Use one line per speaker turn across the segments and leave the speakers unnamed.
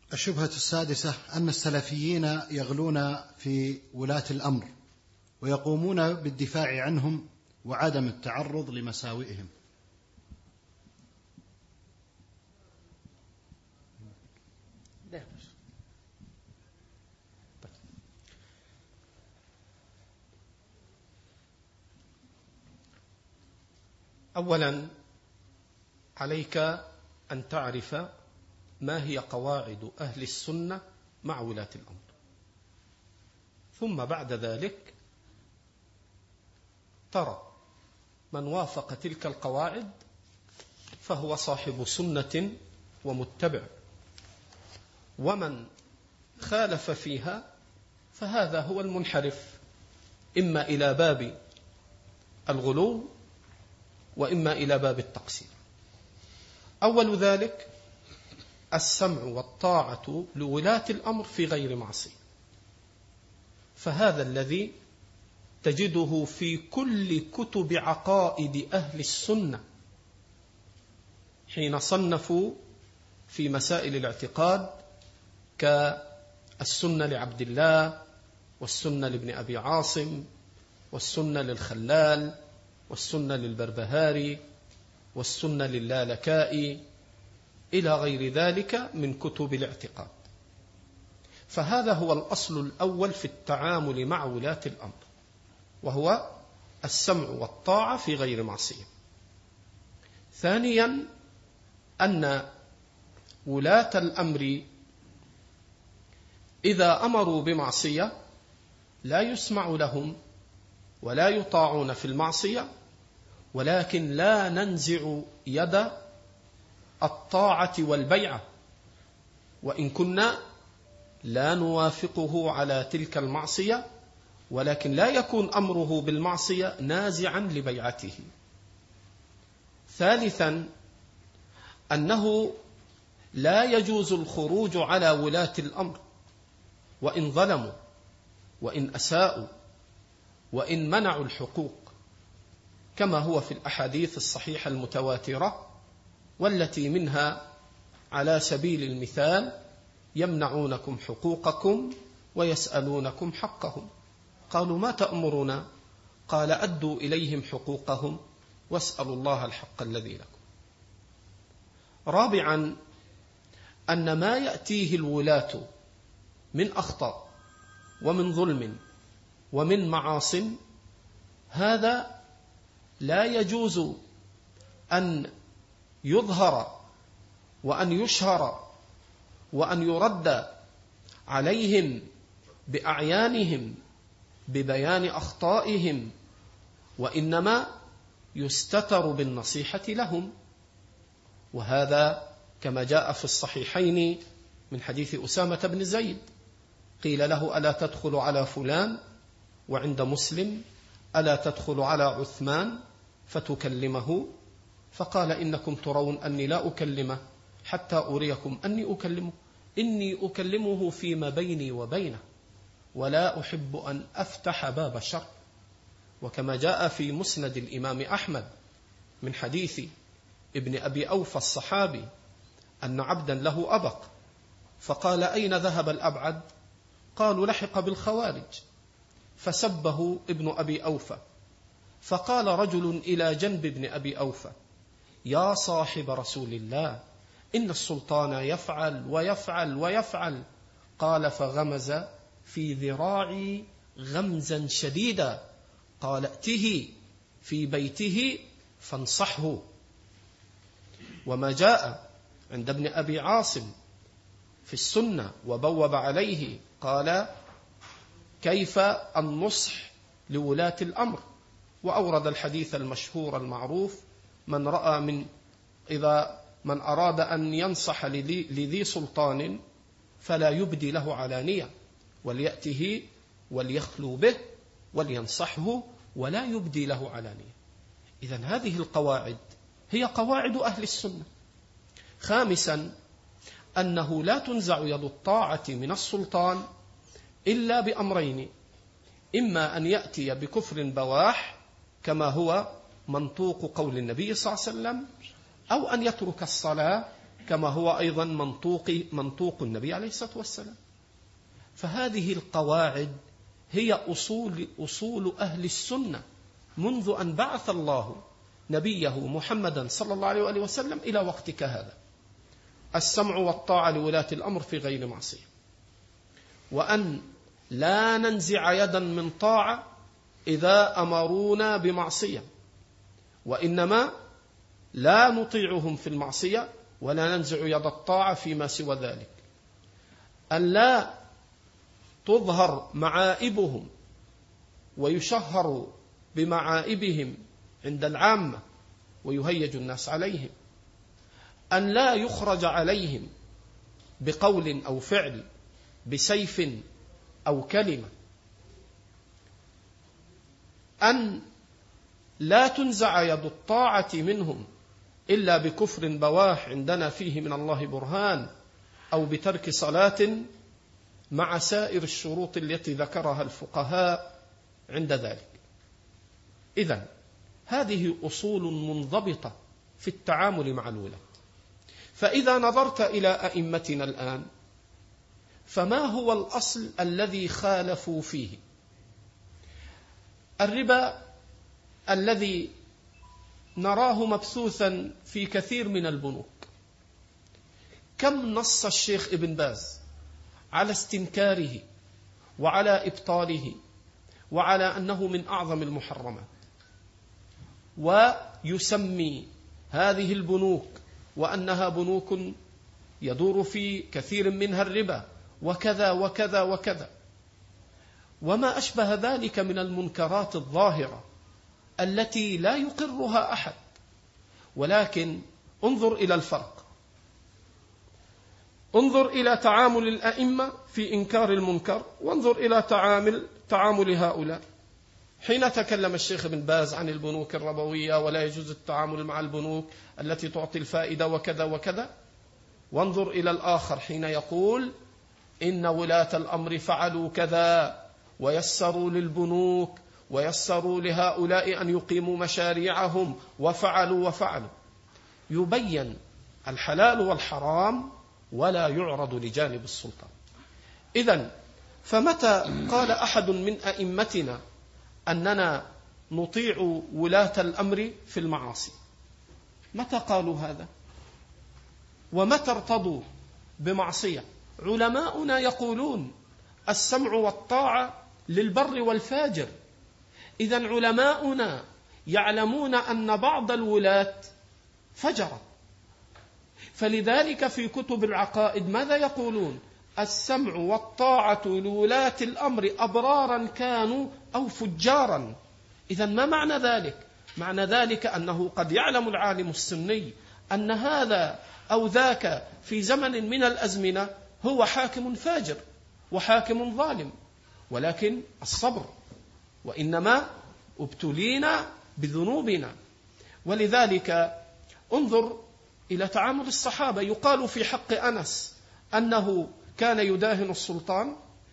الشبهة السادسة أن السلفيين يغلون في ولاة الأمر ويقومون بالدفاع عنهم وعدم التعرض لمساوئهم.
أولا عليك أن تعرف ما هي قواعد أهل السنة مع ولاة الأمر، ثم بعد ذلك ترى من وافق تلك القواعد فهو صاحب سنة ومتبع، ومن خالف فيها فهذا هو المنحرف، إما إلى باب الغلو وإما إلى باب التقصير. أول ذلك السمع والطاعة لولاة الأمر في غير معصية، فهذا الذي تجده في كل كتب عقائد أهل السنة حين صنفوا في مسائل الاعتقاد، كالسنة لعبد الله، والسنة لابن أبي عاصم، والسنة للخلال، والسنة للبربهاري، والسنة للالكائي، إلى غير ذلك من كتب الاعتقاد. فهذا هو الأصل الأول في التعامل مع ولاة الأمر، وهو السمع والطاعة في غير معصية. ثانيا أن ولاة الأمر إذا أمروا بمعصية لا يسمع لهم ولا يطاعون في المعصية، ولكن لا ننزع يد الطاعة والبيعة، وإن كنا لا نوافقه على تلك المعصية، ولكن لا يكون أمره بالمعصية نازعا لبيعته. ثالثا أنه لا يجوز الخروج على ولاة الأمر وإن ظلموا وإن أساءوا وإن منعوا الحقوق، كما هو في الأحاديث الصحيحة المتواترة، والتي منها على سبيل المثال: يمنعونكم حقوقكم ويسألونكم حقهم. قالوا: ما تأمرنا؟ قال: أدوا إليهم حقوقهم واسألوا الله الحق الذي لكم. رابعا أن ما يأتيه الولاة من أخطاء ومن ظلم ومن معاصٍ هذا لا يجوز أن يظهر وأن يشهر وأن يرد عليهم بأعيانهم ببيان أخطائهم، وإنما يستتر بالنصيحة لهم. وهذا كما جاء في الصحيحين من حديث أسامة بن زيد، قيل له: ألا تدخل على فلان؟ وعند مسلم: ألا تدخل على عثمان فتكلمه؟ فقال: إنكم ترون أني لا أكلمه حتى أريكم أني أكلمه، إني أكلمه فيما بيني وبينه، ولا أحب أن أفتح باب الشر. وكما جاء في مسند الإمام أحمد من حديث ابن أبي أوفى الصحابي أن عبدا له أبق، فقال: أين ذهب الأبعد؟ قالوا: لحق بالخوارج. فسبه ابن أبي أوفى، فقال رجل إلى جنب ابن أبي أوفى: يا صاحب رسول الله، إن السلطان يفعل ويفعل ويفعل. قال: فغمز في ذراعي غمزا شديدا. قال: ائته في بيته فانصحه. وما جاء عند ابن أبي عاصم في السنة وبوب عليه، قال: كيف النصح لولاة الأمر؟ وأورد الحديث المشهور المعروف: من رأى من أراد أن ينصح لذي سلطان فلا يبدي له علانية، وليأته وليخلو به ولينصحه ولا يبدي له علانية. إذن هذه القواعد هي قواعد أهل السنة. خامسا أنه لا تنزع يد الطاعة من السلطان إلا بأمرين: إما أن يأتي بكفر بواح كما هو منطوق قول النبي صلى الله عليه وسلم، أو أن يترك الصلاة كما هو أيضا منطوق النبي عليه الصلاة والسلام. فهذه القواعد هي أصول أهل السنة منذ أن بعث الله نبيه محمدا صلى الله عليه وآله وسلم إلى وقتك هذا: السمع والطاعة لولاة الأمر في غير معصية، وأن لا ننزع يدا من طاعة إذا أمرونا بمعصية، وإنما لا نطيعهم في المعصية ولا ننزع يد الطاعة فيما سوى ذلك. أن لا تظهر معائبهم ويشهر بمعائبهم عند العامة ويهيج الناس عليهم. أن لا يخرج عليهم بقول أو فعل، بسيف أو كلمة. أن لا تنزع يد الطاعة منهم إلا بكفر بواح عندنا فيه من الله برهان، أو بترك صلاة، مع سائر الشروط التي ذكرها الفقهاء عند ذلك. إذن هذه أصول منضبطة في التعامل مع الولاة. فإذا نظرت إلى أئمتنا الآن، فما هو الأصل الذي خالفوا فيه؟ الربا الذي نراه مبثوثا في كثير من البنوك، كم نص الشيخ ابن باز على استنكاره وعلى إبطاله وعلى أنه من أعظم المحرمات، ويسمي هذه البنوك وأنها بنوك يدور في كثير منها الربا وكذا وكذا وكذا، وما أشبه ذلك من المنكرات الظاهرة التي لا يقرها أحد. ولكن انظر إلى الفرق، انظر إلى تعامل الأئمة في إنكار المنكر، وانظر إلى تعامل هؤلاء. حين تكلم الشيخ ابن باز عن البنوك الربوية ولا يجوز التعامل مع البنوك التي تعطي الفائدة وكذا وكذا، وانظر إلى الآخر حين يقول إن ولاة الأمر فعلوا كذا ويسروا للبنوك ويسروا لهؤلاء أن يقيموا مشاريعهم وفعلوا. يبين الحلال والحرام ولا يعرض لجانب السلطان. إذن فمتى قال أحد من أئمتنا أننا نطيع ولاة الأمر في المعاصي؟ متى قالوا هذا؟ ومتى ارتضوا بمعصية؟ علماؤنا يقولون السمع والطاعة للبر والفاجر. إذن علماؤنا يعلمون أن بعض الولاة فجرة، فلذلك في كتب العقائد ماذا يقولون؟ السمع والطاعة لولاة الأمر أبرارا كانوا أو فجارا. إذن ما معنى ذلك؟ معنى ذلك أنه قد يعلم العالم السني أن هذا أو ذاك في زمن من الأزمنة هو حاكم فاجر وحاكم ظالم، ولكن الصبر، وإنما ابتلينا بذنوبنا. ولذلك انظر إلى تعامل الصحابة. يقال في حق أنس أنه كان يداهن السلطان،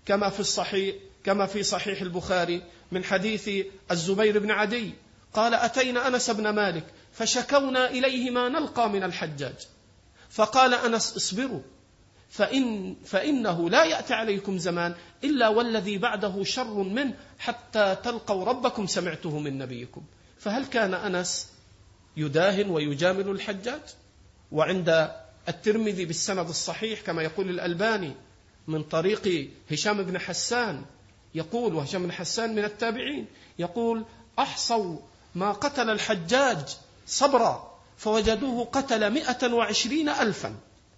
كما في صحيح البخاري من حديث الزبير بن عدي قال: أتينا أنس بن مالك فشكونا إليه ما نلقى من الحجاج، فقال أنس: اصبروا فإنه لا يأتي عليكم زمان إلا والذي بعده شر منه حتى تلقوا ربكم سمعته من نبيكم. فهل كان أنس يداهن ويجامل الحجاج؟ وعند الترمذي بالسند الصحيح كما يقول الألباني من طريق هشام بن حسان يقول، وهشام بن حسان من التابعين، يقول: أحصوا ما قتل الحجاج صبرا فوجدوه قتل 120,000.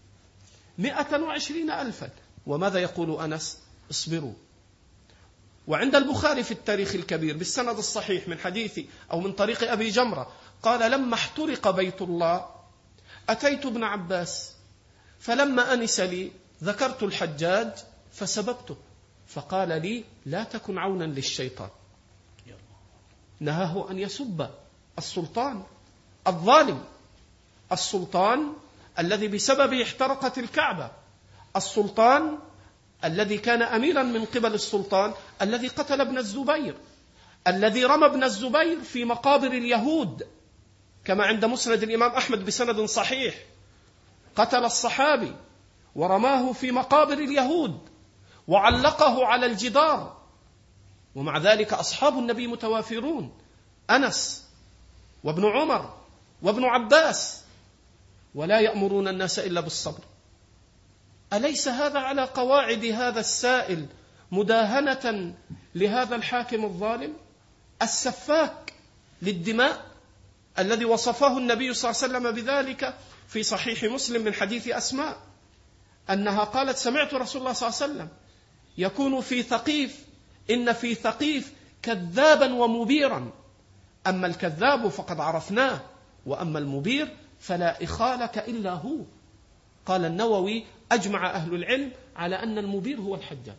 120,000. وماذا يقول أنس؟ اصبروا. وعند البخاري في التاريخ الكبير بالسند الصحيح من حديث أو من طريق أبي جمرة قال: لما احترق بيت الله أتيت ابن عباس فلما أنس لي ذكرت الحجاج فسببته فقال لي: لا تكن عونا للشيطان. نهاه أن يسب السلطان الظالم، السلطان الذي بسببه احترقت الكعبة، السلطان الذي كان أميرا من قبل السلطان الذي قتل ابن الزبير، الذي رمى ابن الزبير في مقابر اليهود كما عند مسند الإمام أحمد بسند صحيح، قتل الصحابي ورماه في مقابر اليهود وعلقه على الجدار، ومع ذلك أصحاب النبي متوافرون، أنس وابن عمر وابن عباس، ولا يأمرون الناس إلا بالصبر. أليس هذا على قواعد هذا السائل مداهنة لهذا الحاكم الظالم السفاك للدماء الذي وصفه النبي صلى الله عليه وسلم بذلك في صحيح مسلم من حديث أسماء أنها قالت: سمعت رسول الله صلى الله عليه وسلم يكون في ثقيف، إن في ثقيف كذابا ومبيرا، أما الكذاب فقد عرفناه، وأما المبير فلا إخالك إلا هو. قال النووي: أجمع أهل العلم على أن المبير هو الحجاج،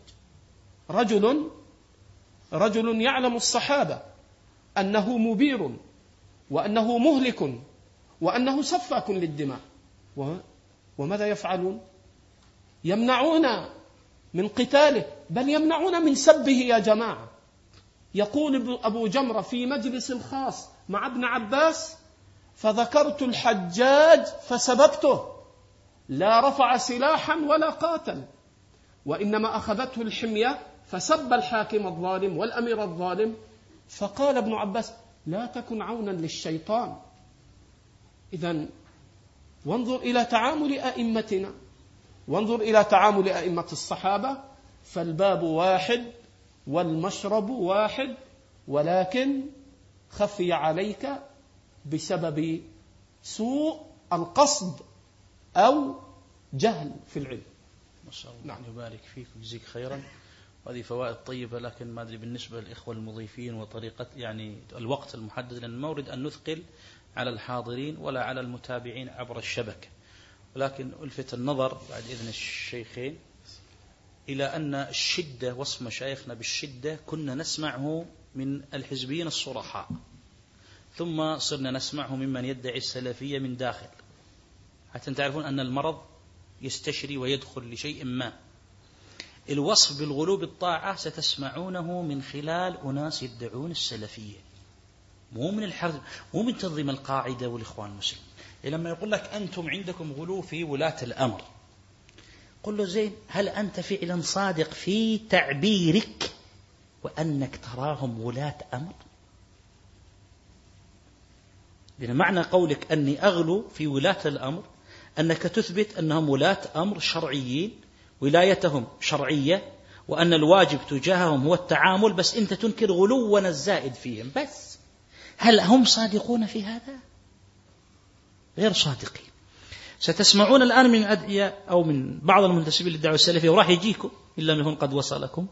رجل يعلم الصحابة أنه مبير وأنه مهلك وأنه سفاك للدماء، وماذا يفعلون؟ يمنعون من قتاله، بل يمنعون من سبه يا جماعة. يقول أبو جمرة في مجلس خاص مع ابن عباس: فذكرت الحجاج فسببته، لا رفع سلاحا ولا قاتل، وإنما أخذته الحمية فسب الحاكم الظالم والأمير الظالم. فقال ابن عباس: لا تكن عونا للشيطان. إذن وانظر إلى تعامل أئمتنا، وانظر إلى تعامل أئمة الصحابة، فالباب واحد والمشرب واحد، ولكن خفي عليك بسبب سوء القصد أو جهل في العلم.
ما شاء الله. نعم. يبارك فيك ويجزيك خيرا. وهذه فوائد طيبة، لكن ما أدري بالنسبة للإخوة المضيفين وطريقة الوقت المحدد، لأن المورد أن نثقل على الحاضرين ولا على المتابعين عبر الشبكة. ولكن ألفت النظر بعد إذن الشيخين إلى أن الشدة، وصف مشايخنا بالشدة كنا نسمعه من الحزبيين الصرحاء، ثم صرنا نسمعه ممن يدعي السلفية من داخل، حتى تعرفون أن المرض يستشري ويدخل لشيء ما. الوصف بالغلو بالطاعة ستسمعونه من خلال أناس يدعون السلفية، مو من الحرب، مو من تنظيم القاعدة والإخوان المسلمين. لما يقول لك أنتم عندكم غلو في ولاة الأمر، قل له: زين، هل أنت فعلا صادق في تعبيرك وأنك تراهم ولاة أمر؟ لأن معنى قولك أني أغلو في ولاة الأمر أنك تثبت أنهم ولاة أمر شرعيين، ولايتهم شرعية، وأن الواجب تجاههم هو التعامل، بس أنت تنكر غلونا الزائد فيهم بس. هل هم صادقون في هذا؟ غير صادقين. ستسمعون الآن من أدعية أو من بعض المنتسبين للدعوة السلفية، وراح يجيكم إن لم يكن قد وصلكم،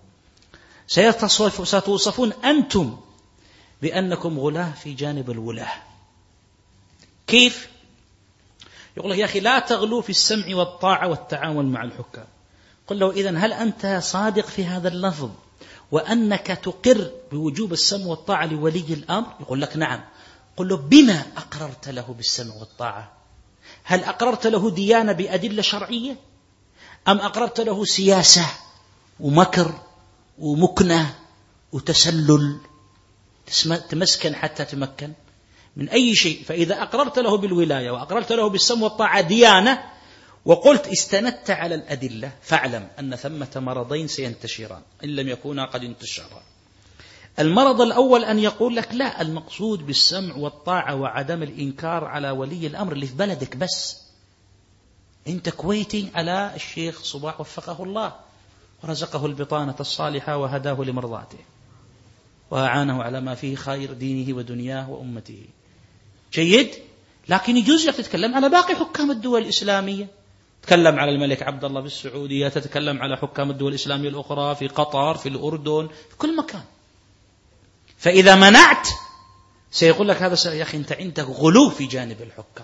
ستوصفون أنتم بأنكم غلاة في جانب الولاة. كيف؟ يقول لك: يا أخي لا تغلو في السمع والطاعة والتعامل مع الحكام. قل له: إذن هل أنت صادق في هذا اللفظ وأنك تقر بوجوب السمع والطاعة لولي الأمر؟ يقول لك: نعم. قل له: بما أقررت له بالسمع والطاعة؟ هل أقررت له ديانة بأدلة شرعية، أم أقررت له سياسة ومكر ومكنة وتسلل تمسكن حتى تمكن من أي شيء؟ فإذا أقررت له بالولاية وأقررت له بالسمع والطاعة ديانة، وقلت استندت على الأدلة، فاعلم أن ثمة مرضين سينتشران إن لم يكونا قد انتشرا. المرض الأول أن يقول لك: لا، المقصود بالسمع والطاعة وعدم الإنكار على ولي الأمر اللي في بلدك بس. أنت كويتي على الشيخ صباح وفقه الله ورزقه البطانة الصالحة وهداه لمرضاته وأعانه على ما فيه خير دينه ودنياه وأمته. جيد، لكن يجوز لك تتكلم على باقي حكام الدول الإسلامية، تتكلم على الملك عبد الله بالسعودية، تتكلم على حكام الدول الإسلامية الأخرى في قطر، في الأردن، في كل مكان. فإذا منعت سيقول لك هذا يا أخي أنت عندك غلو في جانب الحكام.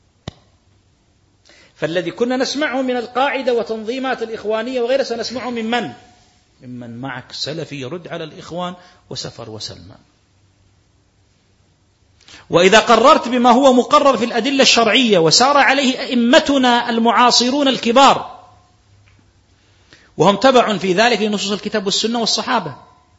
فالذي كنا نسمعه من القاعدة وتنظيمات الإخوانية وغيرها سنسمعه ممن معك سلفي يرد على الإخوان وسفر وسلمان. وإذا قررت بما هو مقرر في الأدلة الشرعية وسار عليه أئمتنا المعاصرون الكبار، وهم تبع في ذلك لنصوص الكتاب والسنة والصحابة،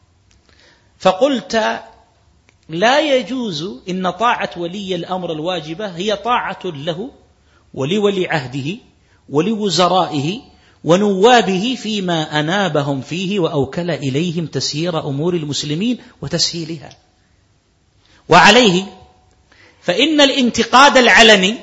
فقلت لا يجوز إن طاعة ولي الأمر الواجبة هي طاعة له ولولي عهده ولوزرائه ونوابه فيما أنابهم فيه وأوكل إليهم تسيير أمور المسلمين وتسهيلها. وعليه فإن الانتقاد العلني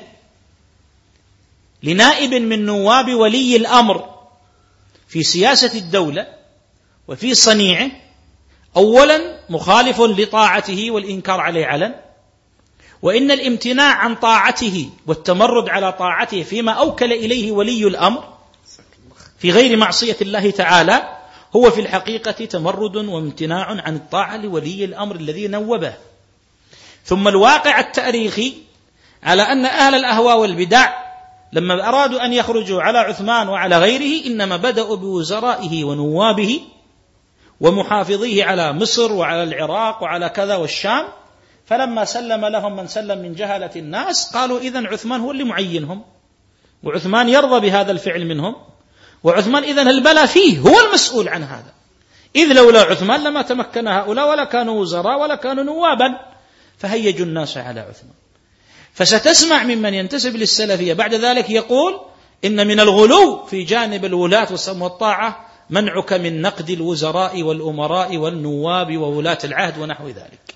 لنائب من نواب ولي الأمر في سياسة الدولة وفي صنيعه أولا مخالف لطاعته والإنكار عليه علن، وإن الامتناع عن طاعته والتمرد على طاعته فيما أوكل إليه ولي الأمر في غير معصية الله تعالى هو في الحقيقة تمرد وامتناع عن الطاعة لولي الأمر الذي نوبه. ثم الواقع التاريخي على أن أهل الأهواء والبدع لما أرادوا أن يخرجوا على عثمان وعلى غيره إنما بدأوا بوزرائه ونوابه ومحافظيه على مصر وعلى العراق وعلى كذا والشام، فلما سلم لهم من سلم من جهلة الناس قالوا إذن عثمان هو اللي معينهم، وعثمان يرضى بهذا الفعل منهم، وعثمان إذن البلاء فيه هو المسؤول عن هذا، إذ لولا عثمان لما تمكن هؤلاء ولا كانوا وزراء ولا كانوا نوابا، فهيجوا الناس على عثمان. فستسمع ممن ينتسب للسلفية بعد ذلك يقول إن من الغلو في جانب الولاة والسمع والطاعة منعك من نقد الوزراء والأمراء والنواب وولاة العهد ونحو ذلك.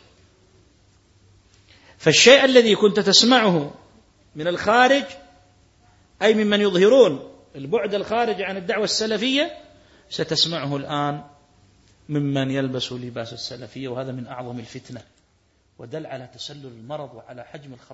فالشيء الذي كنت تسمعه من الخارج أي ممن يظهرون البعد الخارج عن الدعوة السلفية ستسمعه الآن ممن يلبس لباس السلفية، وهذا من أعظم الفتنة ودل على تسلل المرض وعلى حجم الخطأ.